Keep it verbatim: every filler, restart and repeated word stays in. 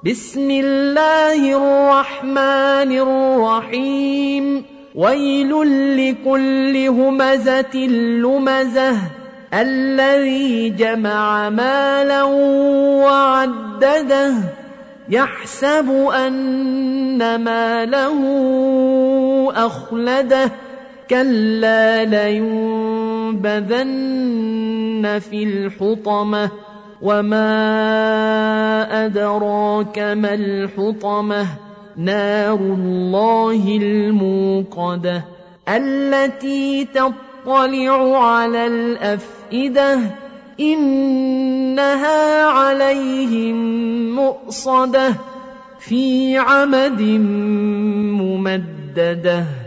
بسم الله الرحمن الرحيم ويل لكل همزة لمزة الذي جمع مالا وعدده يحسب أن ماله أخلده كلا لينبذن في الحطمة وما أدراك ما الحطمة نار الله الموقدة التي تطلع على الأفئدة إنها عليهم مؤصدة في عمد ممددة.